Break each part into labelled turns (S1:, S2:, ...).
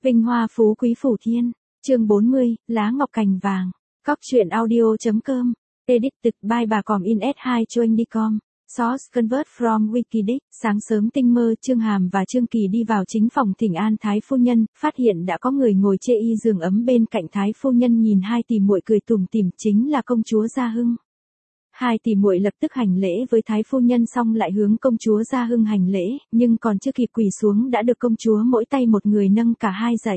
S1: Vinh hoa phú quý phủ thiên. Chương 40, lá ngọc cành vàng. Cóc truyện audio.com. Edited by bà còm in s2choandy.com. Source convert from Wikidic. Sáng sớm tinh mơ, Chương Hàm và Trương Kỳ đi vào chính phòng thỉnh an Thái phu nhân, phát hiện đã có người ngồi chê y giường ấm bên cạnh Thái phu nhân, nhìn hai tỷ muội cười tủm tỉm, chính là công chúa Gia Hưng. Hai tỷ muội lập tức hành lễ với Thái phu nhân, xong lại hướng công chúa Gia Hưng hành lễ, nhưng còn chưa kịp quỳ xuống đã được công chúa mỗi tay một người nâng cả hai dậy.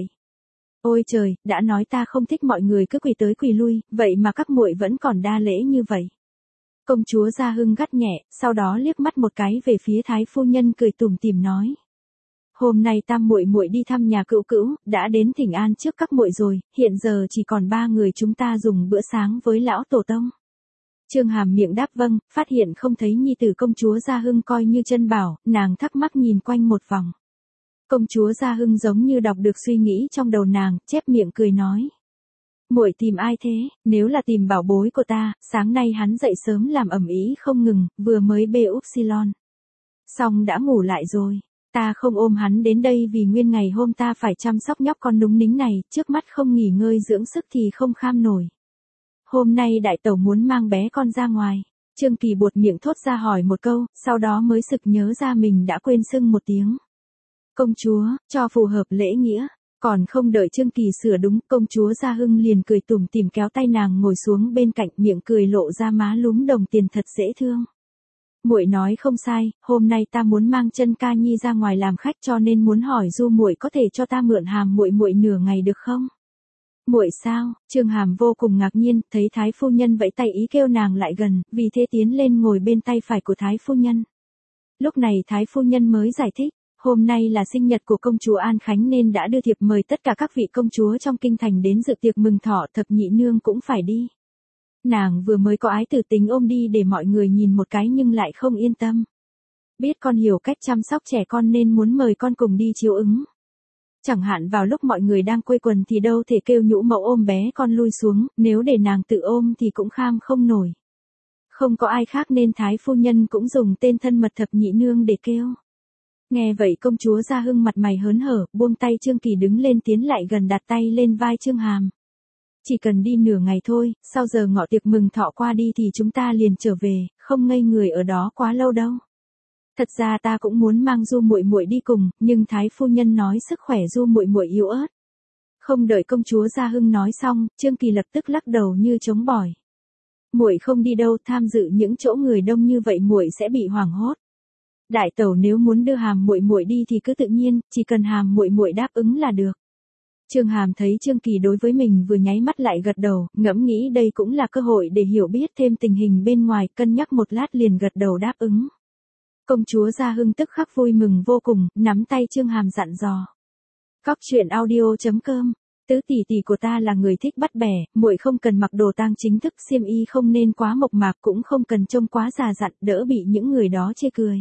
S1: Ôi trời, đã nói ta không thích mọi người cứ quỳ tới quỳ lui, vậy mà các muội vẫn còn đa lễ như vậy. Công chúa Gia Hưng gắt nhẹ, sau đó liếc mắt một cái về phía Thái phu nhân, cười tủm tỉm nói: "Hôm nay tam muội muội đi thăm nhà cữu cữu, đã đến thỉnh an trước các muội rồi, hiện giờ chỉ còn ba người chúng ta dùng bữa sáng với lão tổ tông." Chương Hàm miệng đáp vâng, phát hiện không thấy nhi tử công chúa Gia Hưng coi như chân bảo, nàng thắc mắc nhìn quanh một vòng. Công chúa Gia Hưng giống như đọc được suy nghĩ trong đầu nàng, chép miệng cười nói: "Muội tìm ai thế? Nếu là tìm bảo bối của ta, sáng nay hắn dậy sớm làm ầm ĩ không ngừng, vừa mới bê upsilon xong đã ngủ lại rồi. Ta không ôm hắn đến đây vì nguyên ngày hôm ta phải chăm sóc nhóc con núng nính này, trước mắt không nghỉ ngơi dưỡng sức thì không kham nổi. Hôm nay đại tẩu muốn mang bé con ra ngoài." Trương Kỳ buột miệng thốt ra hỏi một câu, sau đó mới sực nhớ ra mình đã quên xưng một tiếng công chúa, cho phù hợp lễ nghĩa. Còn không đợi Trương Kỳ sửa đúng, công chúa Gia Hưng liền cười tủm tỉm kéo tay nàng ngồi xuống bên cạnh, miệng cười lộ ra má lúm đồng tiền thật dễ thương. "Muội nói không sai, hôm nay ta muốn mang Chân Ca Nhi ra ngoài làm khách, cho nên muốn hỏi Du muội có thể cho ta mượn Hàm muội muội nửa ngày được không?" "Muội sao?" Chương Hàm vô cùng ngạc nhiên, thấy Thái phu nhân vẫy tay ý kêu nàng lại gần, vì thế tiến lên ngồi bên tay phải của Thái phu nhân. Lúc này Thái phu nhân mới giải thích: "Hôm nay là sinh nhật của công chúa An Khánh nên đã đưa thiệp mời tất cả các vị công chúa trong kinh thành đến dự tiệc mừng thọ, thập nhị nương cũng phải đi. Nàng vừa mới có ái tử tính ôm đi để mọi người nhìn một cái nhưng lại không yên tâm. Biết con hiểu cách chăm sóc trẻ con nên muốn mời con cùng đi chiếu ứng. Chẳng hạn vào lúc mọi người đang quây quần thì đâu thể kêu nhũ mẫu ôm bé con lui xuống, nếu để nàng tự ôm thì cũng kham không nổi. Không có ai khác nên Thái phu nhân cũng dùng tên thân mật thập nhị nương để kêu." Nghe vậy công chúa Gia Hưng mặt mày hớn hở, buông tay Trương Kỳ đứng lên tiến lại gần đặt tay lên vai Chương Hàm. "Chỉ cần đi nửa ngày thôi, sau giờ ngọ tiệc mừng thọ qua đi thì chúng ta liền trở về, không ngây người ở đó quá lâu đâu. Thật ra ta cũng muốn mang Du muội muội đi cùng, nhưng Thái phu nhân nói sức khỏe Du muội muội yếu ớt." Không đợi công chúa Gia Hưng nói xong, Trương Kỳ lập tức lắc đầu như chống bỏi. "Muội không đi đâu, tham dự những chỗ người đông như vậy muội sẽ bị hoảng hốt. Đại tẩu nếu muốn đưa Hàm muội muội đi thì cứ tự nhiên, chỉ cần Hàm muội muội đáp ứng là được." Chương Hàm thấy Trương Kỳ đối với mình vừa nháy mắt lại gật đầu, ngẫm nghĩ đây cũng là cơ hội để hiểu biết thêm tình hình bên ngoài, cân nhắc một lát liền gật đầu đáp ứng. Công chúa Gia Hưng tức khắc vui mừng vô cùng, nắm tay Chương Hàm dặn dò: "Cóc truyện audio.com. Tứ tỷ tỷ của ta là người thích bắt bẻ, muội không cần mặc đồ tang chính thức, xiêm y không nên quá mộc mạc, cũng không cần trông quá già dặn, đỡ bị những người đó chê cười.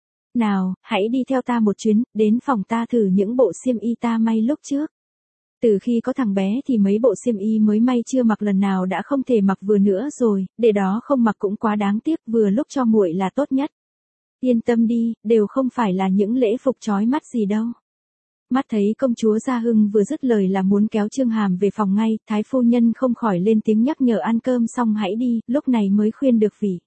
S1: Nào, hãy đi theo ta một chuyến, đến phòng ta thử những bộ xiêm y ta may lúc trước. Từ khi có thằng bé thì mấy bộ xiêm y mới may chưa mặc lần nào đã không thể mặc vừa nữa rồi, để đó không mặc cũng quá đáng tiếc, vừa lúc cho muội là tốt nhất. Yên tâm đi, đều không phải là những lễ phục chói mắt gì đâu." Mắt thấy công chúa Gia Hưng vừa dứt lời là muốn kéo Chương Hàm về phòng ngay, Thái phu nhân không khỏi lên tiếng nhắc nhở: "Ăn cơm xong hãy đi." Lúc này mới khuyên được vị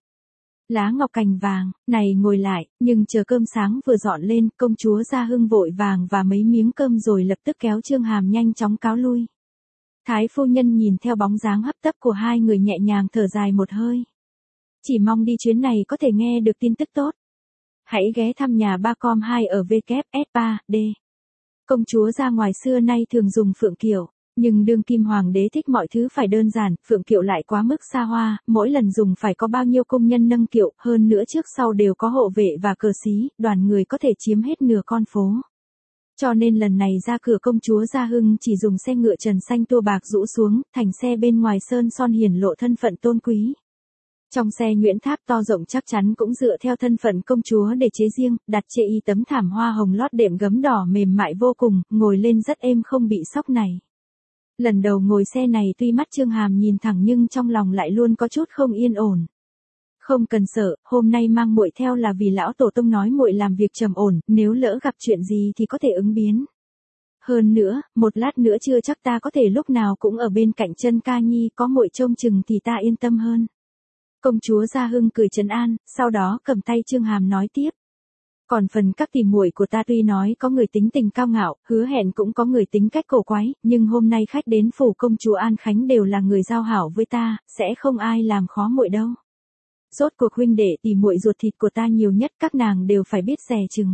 S1: lá ngọc cành vàng này ngồi lại, nhưng chờ cơm sáng vừa dọn lên, công chúa Gia Hưng vội vàng và mấy miếng cơm rồi lập tức kéo Chương Hàm nhanh chóng cáo lui. Thái phu nhân nhìn theo bóng dáng hấp tấp của hai người nhẹ nhàng thở dài một hơi. Chỉ mong đi chuyến này có thể nghe được tin tức tốt. Hãy ghé thăm nhà ba com 2 ở WS3D. Công chúa ra ngoài xưa nay thường dùng phượng kiệu, nhưng đương kim hoàng đế thích mọi thứ phải đơn giản, phượng kiệu lại quá mức xa hoa, mỗi lần dùng phải có bao nhiêu công nhân nâng kiệu, hơn nữa trước sau đều có hộ vệ và cờ xí, đoàn người có thể chiếm hết nửa con phố. Cho nên lần này ra cửa công chúa Gia Hưng chỉ dùng xe ngựa trần xanh tua bạc rũ xuống, thành xe bên ngoài sơn son hiển lộ thân phận tôn quý. Trong xe nhuyễn tháp to rộng chắc chắn cũng dựa theo thân phận công chúa để chế riêng, đặt chê y tấm thảm hoa hồng lót đệm gấm đỏ mềm mại vô cùng, ngồi lên rất êm không bị sóc này. Lần đầu ngồi xe này tuy mắt Chương Hàm nhìn thẳng nhưng trong lòng lại luôn có chút không yên ổn. Không cần sợ, hôm nay mang muội theo là vì lão tổ tông nói muội làm việc trầm ổn, nếu lỡ gặp chuyện gì thì có thể ứng biến. Hơn nữa, một lát nữa chưa chắc ta có thể lúc nào cũng ở bên cạnh Chân Ca Nhi, có muội trông chừng thì ta yên tâm hơn. Công chúa Gia Hưng cười trấn an, sau đó cầm tay Chương Hàm nói tiếp. Còn phần các tỷ muội của ta tuy nói có người tính tình cao ngạo, hứa hẹn cũng có người tính cách cổ quái, nhưng hôm nay khách đến phủ công chúa An Khánh đều là người giao hảo với ta, sẽ không ai làm khó muội đâu. Rốt cuộc huynh đệ tỷ muội ruột thịt của ta nhiều nhất, các nàng đều phải biết dè chừng.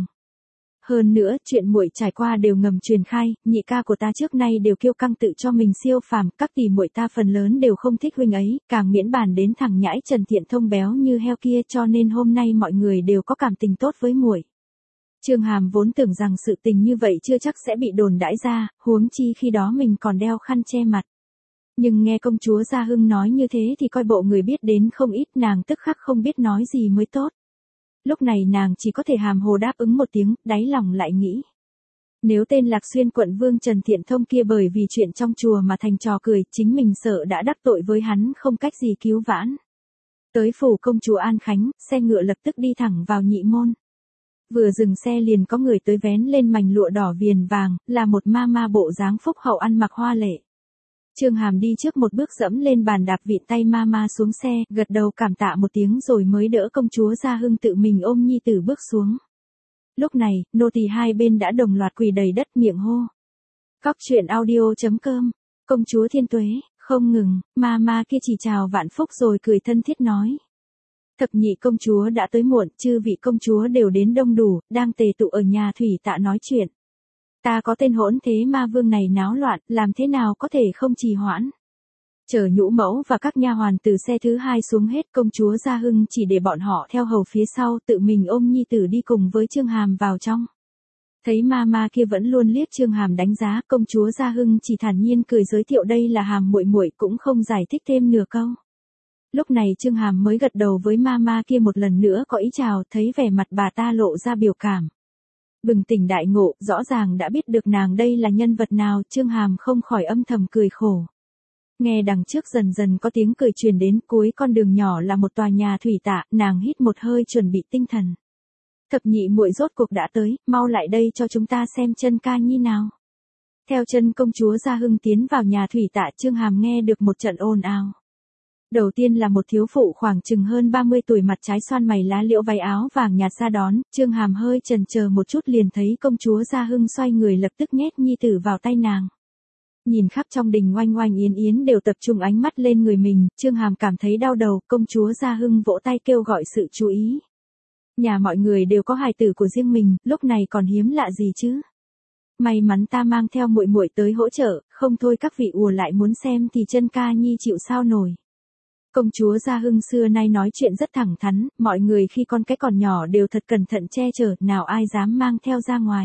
S1: Hơn nữa, chuyện muội trải qua đều ngầm truyền khai, nhị ca của ta trước nay đều kiêu căng tự cho mình siêu phàm, các tỷ muội ta phần lớn đều không thích huynh ấy, càng miễn bàn đến thằng nhãi Trần Thiện Thông béo như heo kia, cho nên hôm nay mọi người đều có cảm tình tốt với muội. Chương Hàm vốn tưởng rằng sự tình như vậy chưa chắc sẽ bị đồn đãi ra, huống chi khi đó mình còn đeo khăn che mặt. Nhưng nghe công chúa Gia Hưng nói như thế thì coi bộ người biết đến không ít, nàng tức khắc không biết nói gì mới tốt. Lúc này nàng chỉ có thể hàm hồ đáp ứng một tiếng, đáy lòng lại nghĩ. Nếu tên Lạc Xuyên quận vương Trần Thiện Thông kia bởi vì chuyện trong chùa mà thành trò cười, chính mình sợ đã đắc tội với hắn không cách gì cứu vãn. Tới phủ công chúa An Khánh, xe ngựa lập tức đi thẳng vào nhị môn. Vừa dừng xe liền có người tới vén lên mành lụa đỏ viền vàng, là một ma ma bộ dáng phúc hậu ăn mặc hoa lệ. Chương Hàm đi trước một bước dẫm lên bàn đạp vịn tay ma ma xuống xe, gật đầu cảm tạ một tiếng rồi mới đỡ công chúa Gia Hưng tự mình ôm nhi tử bước xuống. Lúc này, nô tỳ hai bên đã đồng loạt quỳ đầy đất miệng hô. Cóc truyện audio.com, công chúa thiên tuế, không ngừng, ma ma kia chỉ chào vạn phúc rồi cười thân thiết nói. Thập nhị công chúa đã tới muộn, chư vị công chúa đều đến đông đủ, đang tề tụ ở nhà thủy tạ nói chuyện. Ta có tên hỗn thế ma vương này náo loạn, làm thế nào có thể không trì hoãn. Chờ nhũ mẫu và các nha hoàn từ xe thứ hai xuống hết, công chúa Gia Hưng chỉ để bọn họ theo hầu phía sau, tự mình ôm nhi tử đi cùng với Chương Hàm vào trong. Thấy ma ma kia vẫn luôn liếc Chương Hàm đánh giá, công chúa Gia Hưng chỉ thản nhiên cười giới thiệu đây là Hàm muội muội, cũng không giải thích thêm nửa câu. Lúc này Chương Hàm mới gật đầu với ma ma kia một lần nữa có ý chào, thấy vẻ mặt bà ta lộ ra biểu cảm. Bừng tỉnh đại ngộ, rõ ràng đã biết được nàng đây là nhân vật nào, Chương Hàm không khỏi âm thầm cười khổ. Nghe đằng trước dần dần có tiếng cười truyền đến, cuối con đường nhỏ là một tòa nhà thủy tạ, nàng hít một hơi chuẩn bị tinh thần. Thập nhị muội rốt cuộc đã tới, mau lại đây cho chúng ta xem Chân Ca Nhi nào. Theo chân công chúa Gia Hưng tiến vào nhà thủy tạ, Chương Hàm nghe được một trận ồn ào. Đầu tiên là một thiếu phụ khoảng chừng hơn 30 tuổi, mặt trái xoan mày lá liễu, váy áo vàng nhạt ra đón, Chương Hàm hơi chần chờ một chút liền thấy công chúa Gia Hưng xoay người lập tức nhét nhi tử vào tay nàng. Nhìn khắp trong đình oanh oanh yến yến đều tập trung ánh mắt lên người mình, Chương Hàm cảm thấy đau đầu, công chúa Gia Hưng vỗ tay kêu gọi sự chú ý. Nhà mọi người đều có hài tử của riêng mình, lúc này còn hiếm lạ gì chứ. May mắn ta mang theo muội muội tới hỗ trợ, không thôi các vị ùa lại muốn xem thì Chân Ca Nhi chịu sao nổi. Công chúa Gia Hưng xưa nay nói chuyện rất thẳng thắn, mọi người khi con cái còn nhỏ đều thật cẩn thận che chở, nào ai dám mang theo ra ngoài.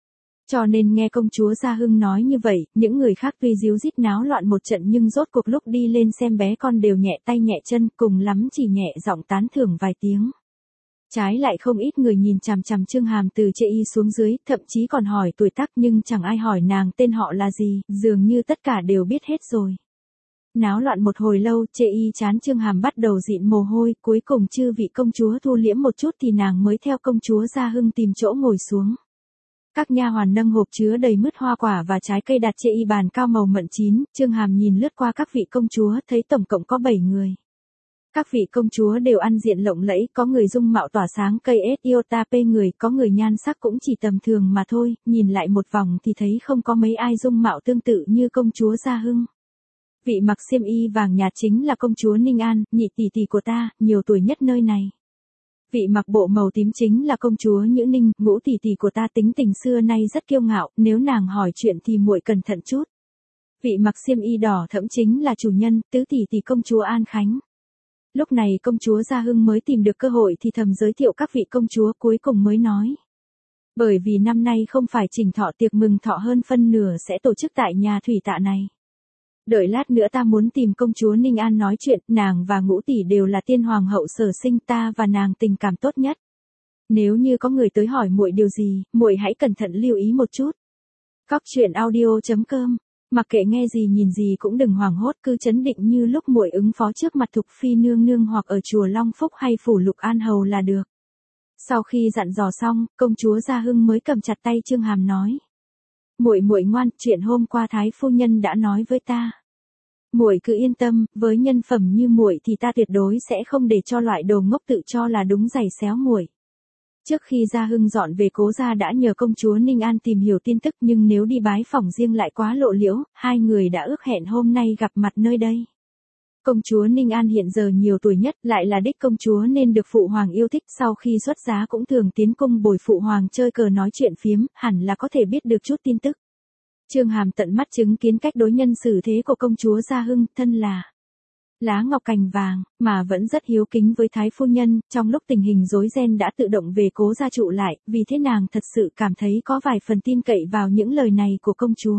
S1: Cho nên nghe công chúa Gia Hưng nói như vậy, những người khác tuy díu dít náo loạn một trận nhưng rốt cuộc lúc đi lên xem bé con đều nhẹ tay nhẹ chân, cùng lắm chỉ nhẹ giọng tán thưởng vài tiếng. Trái lại không ít người nhìn chằm chằm Chương Hàm từ chê y xuống dưới, thậm chí còn hỏi tuổi tác nhưng chẳng ai hỏi nàng tên họ là gì, dường như tất cả đều biết hết rồi. Náo loạn một hồi lâu, chê y chán Chương Hàm bắt đầu dịn mồ hôi, cuối cùng chư vị công chúa thu liễm một chút thì nàng mới theo công chúa Gia Hưng tìm chỗ ngồi xuống. Các nha hoàn nâng hộp chứa đầy mứt hoa quả và trái cây đặt chê y bàn cao màu mận chín, Chương Hàm nhìn lướt qua các vị công chúa, thấy tổng cộng có 7 người. Các vị công chúa đều ăn diện lộng lẫy, có người dung mạo tỏa sáng cây Ethiopia người, có người nhan sắc cũng chỉ tầm thường mà thôi, nhìn lại một vòng thì thấy không có mấy ai dung mạo tương tự như công chúa Gia Hưng. Vị mặc xiêm y vàng nhạt chính là công chúa Ninh An, nhị tỷ tỷ của ta, nhiều tuổi nhất nơi này. Vị mặc bộ màu tím chính là công chúa Nhữ Ninh, ngũ tỷ tỷ của ta, tính tình xưa nay rất kiêu ngạo, nếu nàng hỏi chuyện thì muội cẩn thận chút. Vị mặc xiêm y đỏ thẫm chính là chủ nhân, tứ tỷ tỷ công chúa An Khánh. Lúc này công chúa Gia Hưng mới tìm được cơ hội thì thầm giới thiệu các vị công chúa, cuối cùng mới nói. Bởi vì năm nay không phải chỉnh thọ, tiệc mừng thọ hơn phân nửa sẽ tổ chức tại nhà thủy tạ này. Đợi lát nữa ta muốn tìm công chúa Ninh An nói chuyện, nàng và ngũ tỷ đều là tiên hoàng hậu sở sinh, ta và nàng tình cảm tốt nhất. Nếu như có người tới hỏi muội điều gì, muội hãy cẩn thận lưu ý một chút. Cóc truyện audio.com, mặc kệ nghe gì nhìn gì cũng đừng hoảng hốt, cứ trấn định như lúc muội ứng phó trước mặt Thục Phi nương nương hoặc ở chùa Long Phúc hay phủ Lục An hầu là được. Sau khi dặn dò xong, công chúa Gia Hưng mới cầm chặt tay Chương Hàm nói. Muội muội ngoan, chuyện hôm qua thái phu nhân đã nói với ta. Muội cứ yên tâm, với nhân phẩm như muội thì ta tuyệt đối sẽ không để cho loại đồ ngốc tự cho là đúng giày xéo muội. Trước khi Gia Hưng dọn về Cố gia đã nhờ công chúa Ninh An tìm hiểu tin tức, nhưng nếu đi bái phỏng riêng lại quá lộ liễu, hai người đã ước hẹn hôm nay gặp mặt nơi đây. Công chúa Ninh An hiện giờ nhiều tuổi nhất, lại là đích công chúa nên được phụ hoàng yêu thích, sau khi xuất giá cũng thường tiến cung bồi phụ hoàng chơi cờ nói chuyện phiếm, hẳn là có thể biết được chút tin tức. Chương Hàm tận mắt chứng kiến cách đối nhân xử thế của công chúa Gia Hưng, thân là lá ngọc cành vàng, mà vẫn rất hiếu kính với thái phu nhân, trong lúc tình hình rối ren đã tự động về Cố gia trụ lại, vì thế nàng thật sự cảm thấy có vài phần tin cậy vào những lời này của công chúa.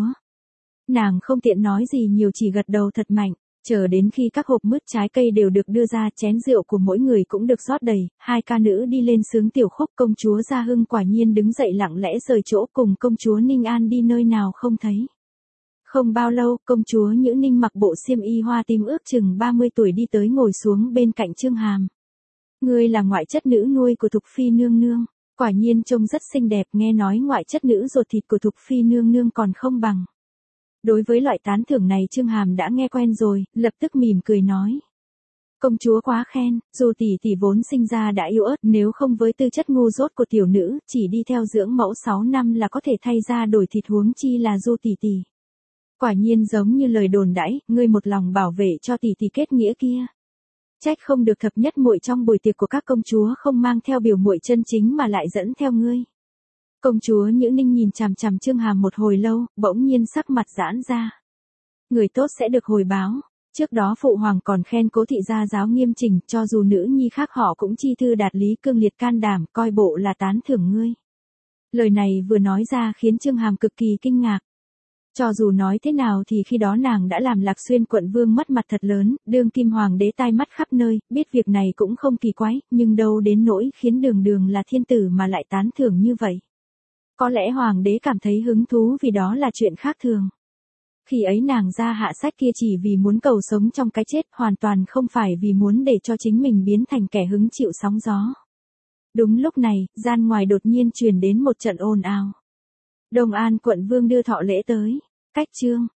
S1: Nàng không tiện nói gì nhiều, chỉ gật đầu thật mạnh. Chờ đến khi các hộp mứt trái cây đều được đưa ra, chén rượu của mỗi người cũng được rót đầy, hai ca nữ đi lên sướng tiểu khúc, công chúa Gia Hưng quả nhiên đứng dậy lặng lẽ rời chỗ, cùng công chúa Ninh An đi nơi nào không thấy. Không bao lâu, công chúa Nhữ Ninh mặc bộ xiêm y hoa tím ước chừng 30 tuổi đi tới ngồi xuống bên cạnh Chương Hàm. Ngươi là ngoại chất nữ nuôi của Thục Phi nương nương, quả nhiên trông rất xinh đẹp, nghe nói ngoại chất nữ ruột thịt của Thục Phi nương nương còn không bằng. Đối với loại tán thưởng này Chương Hàm đã nghe quen rồi, lập tức mỉm cười nói. Công chúa quá khen, dù tỷ tỷ vốn sinh ra đã yếu ớt, nếu không với tư chất ngu dốt của tiểu nữ, chỉ đi theo dưỡng mẫu 6 năm là có thể thay ra đổi thịt, huống chi là Du tỷ tỷ. Quả nhiên giống như lời đồn đãi, ngươi một lòng bảo vệ cho tỷ tỷ kết nghĩa kia. Trách không được thập nhất muội trong buổi tiệc của các công chúa không mang theo biểu muội chân chính mà lại dẫn theo ngươi. Công chúa Nhữ Ninh nhìn chằm chằm Chương Hàm một hồi lâu, bỗng nhiên sắc mặt giãn ra. Người tốt sẽ được hồi báo. Trước đó phụ hoàng còn khen Cố thị gia giáo nghiêm chỉnh, cho dù nữ nhi khác họ cũng chi thư đạt lý, cương liệt can đảm, coi bộ là tán thưởng ngươi. Lời này vừa nói ra khiến Chương Hàm cực kỳ kinh ngạc. Cho dù nói thế nào thì khi đó nàng đã làm Lạc Xuyên quận vương mất mặt thật lớn, đương kim hoàng đế tai mắt khắp nơi, biết việc này cũng không kỳ quái, nhưng đâu đến nỗi khiến đường đường là thiên tử mà lại tán thưởng như vậy. Có lẽ hoàng đế cảm thấy hứng thú vì đó là chuyện khác thường. Khi ấy nàng ra hạ sách kia chỉ vì muốn cầu sống trong cái chết, hoàn toàn không phải vì muốn để cho chính mình biến thành kẻ hứng chịu sóng gió. Đúng lúc này, gian ngoài đột nhiên truyền đến một trận ồn ào. Đông An quận vương đưa thọ lễ tới. Cách chương